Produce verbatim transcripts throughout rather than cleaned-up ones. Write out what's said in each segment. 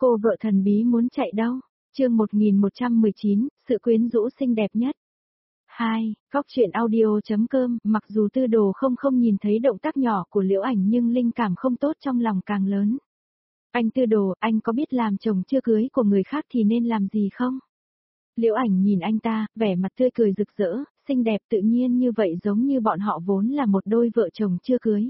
Cô vợ thần bí muốn chạy đâu? Chương một nghìn một trăm mười chín, sự quyến rũ xinh đẹp nhất. hai. Góc truyện audio.com. Mặc dù Tư Đồ không không nhìn thấy động tác nhỏ của Liễu Ảnh nhưng linh cảm không tốt trong lòng càng lớn. Anh Tư Đồ, anh có biết làm chồng chưa cưới của người khác thì nên làm gì không? Liễu Ảnh nhìn anh ta, vẻ mặt tươi cười rực rỡ, xinh đẹp tự nhiên như vậy giống như bọn họ vốn là một đôi vợ chồng chưa cưới.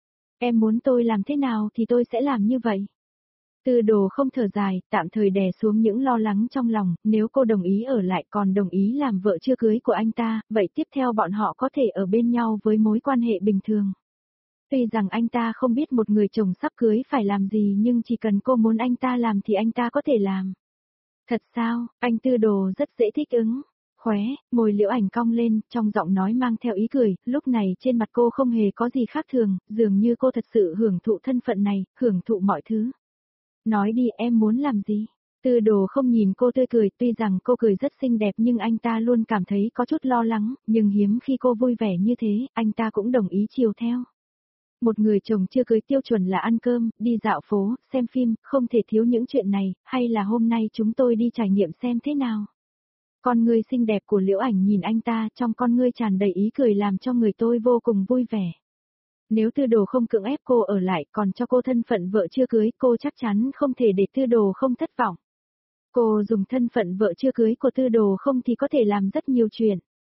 Em muốn tôi làm thế nào thì tôi sẽ làm như vậy. Tư Đồ không thở dài, tạm thời đè xuống những lo lắng trong lòng, nếu cô đồng ý ở lại còn đồng ý làm vợ chưa cưới của anh ta, vậy tiếp theo bọn họ có thể ở bên nhau với mối quan hệ bình thường. Tuy rằng anh ta không biết một người chồng sắp cưới phải làm gì nhưng chỉ cần cô muốn anh ta làm thì anh ta có thể làm. Thật sao, anh Tư Đồ rất dễ thích ứng. Khóe, môi Liễu Ảnh cong lên, trong giọng nói mang theo ý cười, lúc này trên mặt cô không hề có gì khác thường, dường như cô thật sự hưởng thụ thân phận này, hưởng thụ mọi thứ. Nói đi, em muốn làm gì? Tư Đồ không nhìn cô tươi cười, tuy rằng cô cười rất xinh đẹp nhưng anh ta luôn cảm thấy có chút lo lắng, nhưng hiếm khi cô vui vẻ như thế, anh ta cũng đồng ý chiều theo. Một người chồng chưa cưới tiêu chuẩn là ăn cơm, đi dạo phố, xem phim, không thể thiếu những chuyện này, hay là hôm nay chúng tôi đi trải nghiệm xem thế nào? Con ngươi xinh đẹp của Liễu Ảnh nhìn anh ta, trong con ngươi tràn đầy ý cười làm cho người tôi vô cùng vui vẻ. Nếu Tư Đồ không cưỡng ép cô ở lại còn cho cô thân phận vợ chưa cưới, cô chắc chắn không thể để Tư Đồ không thất vọng. Cô dùng thân phận vợ chưa cưới của Tư Đồ không thì có thể làm rất nhiều chuyện.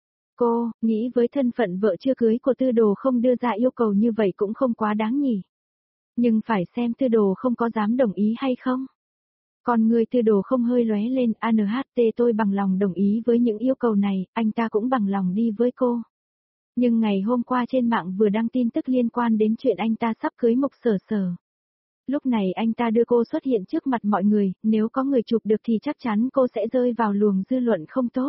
Cô, nghĩ với thân phận vợ chưa cưới của Tư Đồ không đưa ra yêu cầu như vậy cũng không quá đáng nhỉ. Nhưng phải xem Tư Đồ không có dám đồng ý hay không. Còn người Tư Đồ không hơi lóe lên, a en hát tê tôi bằng lòng đồng ý với những yêu cầu này, anh ta cũng bằng lòng đi với cô. Nhưng ngày hôm qua trên mạng vừa đăng tin tức liên quan đến chuyện anh ta sắp cưới Mục Sở Sở. Lúc này anh ta đưa cô xuất hiện trước mặt mọi người, nếu có người chụp được thì chắc chắn cô sẽ rơi vào luồng dư luận không tốt.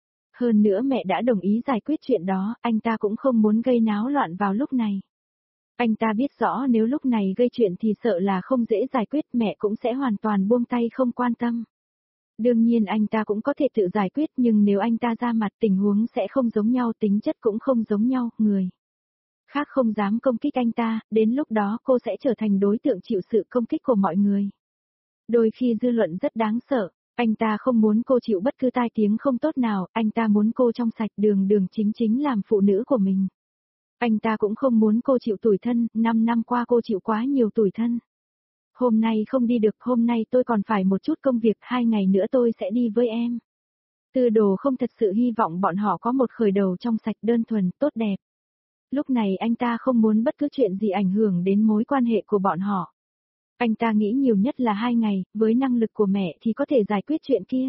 Hơn nữa mẹ đã đồng ý giải quyết chuyện đó, anh ta cũng không muốn gây náo loạn vào lúc này. Anh ta biết rõ nếu lúc này gây chuyện thì sợ là không dễ giải quyết, mẹ cũng sẽ hoàn toàn buông tay không quan tâm. Đương nhiên anh ta cũng có thể tự giải quyết nhưng nếu anh ta ra mặt tình huống sẽ không giống nhau, tính chất cũng không giống nhau, người khác không dám công kích anh ta, đến lúc đó cô sẽ trở thành đối tượng chịu sự công kích của mọi người. Đôi khi dư luận rất đáng sợ, anh ta không muốn cô chịu bất cứ tai tiếng không tốt nào, anh ta muốn cô trong sạch đường đường chính chính làm phụ nữ của mình. Anh ta cũng không muốn cô chịu tủi thân, năm năm qua cô chịu quá nhiều tủi thân. Hôm nay không đi được, hôm nay tôi còn phải một chút công việc, hai ngày nữa tôi sẽ đi với em. Tư Đồ không thật sự hy vọng bọn họ có một khởi đầu trong sạch đơn thuần, tốt đẹp. Lúc này anh ta không muốn bất cứ chuyện gì ảnh hưởng đến mối quan hệ của bọn họ. Anh ta nghĩ nhiều nhất là hai ngày, với năng lực của mẹ thì có thể giải quyết chuyện kia.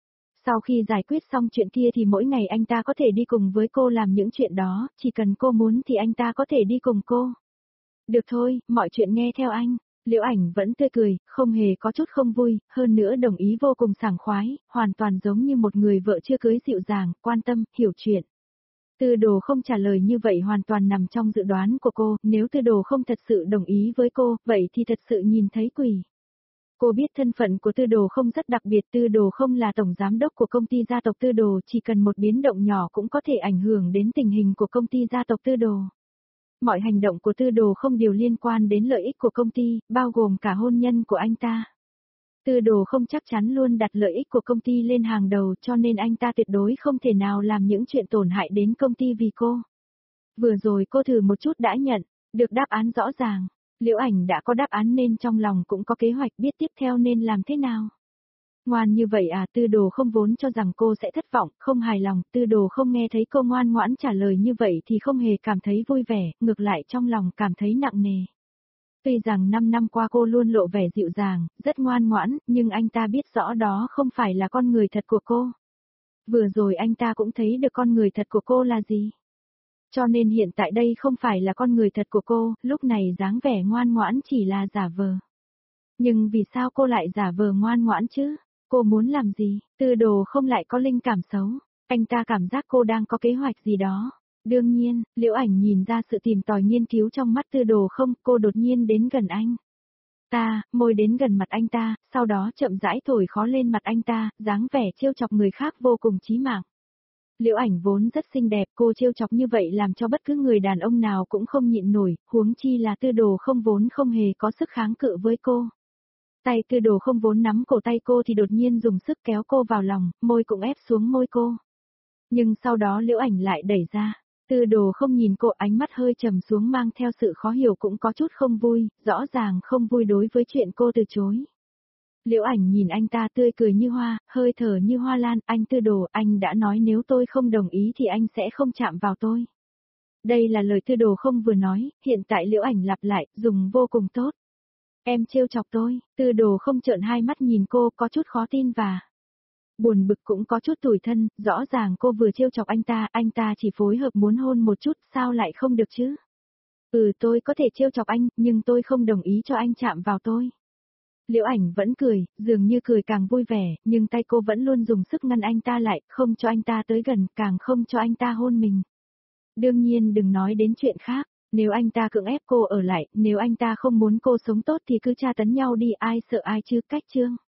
Sau khi giải quyết xong chuyện kia thì mỗi ngày anh ta có thể đi cùng với cô làm những chuyện đó, chỉ cần cô muốn thì anh ta có thể đi cùng cô. Được thôi, mọi chuyện nghe theo anh. Liễu Ảnh vẫn tươi cười, không hề có chút không vui, hơn nữa đồng ý vô cùng sảng khoái, hoàn toàn giống như một người vợ chưa cưới dịu dàng, quan tâm, hiểu chuyện. Tư Đồ không trả lời như vậy hoàn toàn nằm trong dự đoán của cô, nếu Tư Đồ không thật sự đồng ý với cô, vậy thì thật sự nhìn thấy quỷ. Cô biết thân phận của Tư Đồ không rất đặc biệt, Tư Đồ không là tổng giám đốc của công ty gia tộc Tư Đồ, chỉ cần một biến động nhỏ cũng có thể ảnh hưởng đến tình hình của công ty gia tộc Tư Đồ. Mọi hành động của Tư Đồ không đều liên quan đến lợi ích của công ty, bao gồm cả hôn nhân của anh ta. Tư Đồ không chắc chắn luôn đặt lợi ích của công ty lên hàng đầu cho nên anh ta tuyệt đối không thể nào làm những chuyện tổn hại đến công ty vì cô. Vừa rồi cô thử một chút đã nhận, được đáp án rõ ràng. Liễu Ảnh đã có đáp án nên trong lòng cũng có kế hoạch biết tiếp theo nên làm thế nào. Ngoan như vậy à, Tư Đồ không vốn cho rằng cô sẽ thất vọng, không hài lòng, Tư Đồ không nghe thấy cô ngoan ngoãn trả lời như vậy thì không hề cảm thấy vui vẻ, ngược lại trong lòng cảm thấy nặng nề. Tuy rằng năm năm qua cô luôn lộ vẻ dịu dàng, rất ngoan ngoãn, nhưng anh ta biết rõ đó không phải là con người thật của cô. Vừa rồi anh ta cũng thấy được con người thật của cô là gì. Cho nên hiện tại đây không phải là con người thật của cô, lúc này dáng vẻ ngoan ngoãn chỉ là giả vờ. Nhưng vì sao cô lại giả vờ ngoan ngoãn chứ? Cô muốn làm gì? Tư Đồ không lại có linh cảm xấu. Anh ta cảm giác cô đang có kế hoạch gì đó. Đương nhiên, Liễu Ảnh nhìn ra sự tìm tòi nghiên cứu trong mắt Tư Đồ không, cô đột nhiên đến gần anh. Ta, môi đến gần mặt anh ta, sau đó chậm rãi thổi khó lên mặt anh ta, dáng vẻ trêu chọc người khác vô cùng chí mạng. Liễu Ảnh vốn rất xinh đẹp, cô trêu chọc như vậy làm cho bất cứ người đàn ông nào cũng không nhịn nổi, huống chi là Tư Đồ không vốn không hề có sức kháng cự với cô. Tay Tư Đồ không vốn nắm cổ tay cô thì đột nhiên dùng sức kéo cô vào lòng, môi cũng ép xuống môi cô. Nhưng sau đó Liễu Ảnh lại đẩy ra. Tư Đồ không nhìn cô, ánh mắt hơi trầm xuống mang theo sự khó hiểu cũng có chút không vui, rõ ràng không vui đối với chuyện cô từ chối. Liễu Ảnh nhìn anh ta tươi cười như hoa, hơi thở như hoa lan, anh Tư Đồ, anh đã nói nếu tôi không đồng ý thì anh sẽ không chạm vào tôi. Đây là lời Tư Đồ không vừa nói, hiện tại Liễu Ảnh lặp lại, dùng vô cùng tốt. Em trêu chọc tôi, Tư Đồ không trợn hai mắt nhìn cô, có chút khó tin và buồn bực cũng có chút tủi thân, rõ ràng cô vừa trêu chọc anh ta, anh ta chỉ phối hợp muốn hôn một chút, sao lại không được chứ? Ừ, tôi có thể trêu chọc anh, nhưng tôi không đồng ý cho anh chạm vào tôi. Liễu Ảnh vẫn cười, dường như cười càng vui vẻ, nhưng tay cô vẫn luôn dùng sức ngăn anh ta lại, không cho anh ta tới gần, càng không cho anh ta hôn mình. Đương nhiên đừng nói đến chuyện khác, nếu anh ta cưỡng ép cô ở lại, nếu anh ta không muốn cô sống tốt thì cứ tra tấn nhau đi, ai sợ ai chứ, cách chương.